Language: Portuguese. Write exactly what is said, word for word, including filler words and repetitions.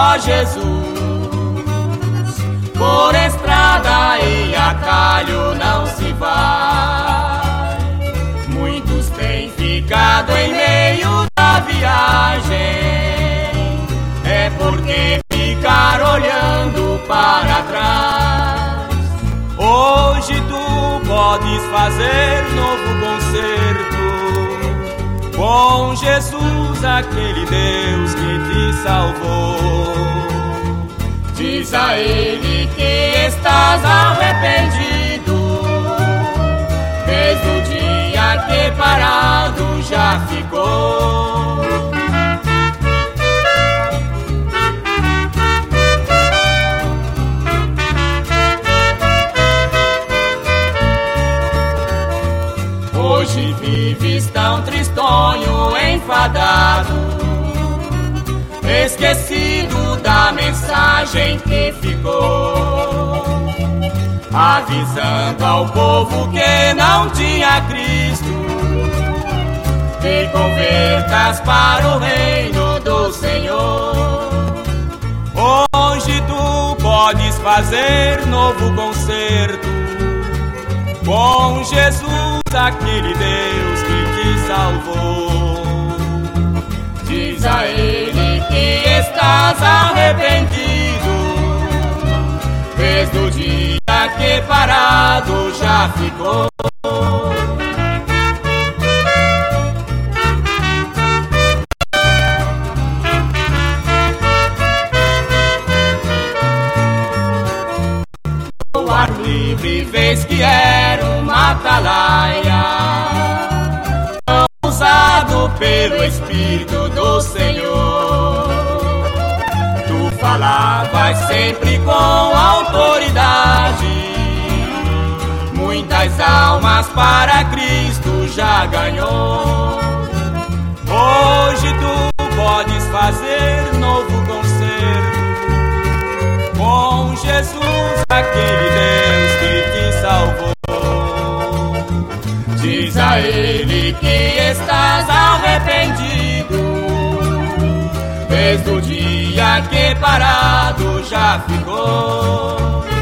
só Jesus. Por estrada e atalho não se vai. Muitos têm ficado em meio da viagem. É porque ficar olhando para trás. Hoje tu podes fazer novo concerto com Jesus, aquele Deus que te salvou. Diz a Ele que estás arrependido, desde o dia que parado já ficou. Hoje vives tão tristonho, enfadado, esquecido da mensagem que ficou, avisando ao povo que não tinha Cristo, te convertas para o reino do Senhor. Hoje tu podes fazer novo concerto com Jesus, aquele Deus que te salvou. Diz a Ele que estás arrependido, desde o dia que parado já ficou. O ar livre vês que era uma atalaia, usado pelo Espírito do Senhor. Tu falavas sempre com autoridade, muitas almas para Cristo já ganhou. Hoje tu podes fazer novo concerto com Jesus, aquele Deus que te salvou. Diz a Ele que estás arrependido, desde o dia que parado já ficou.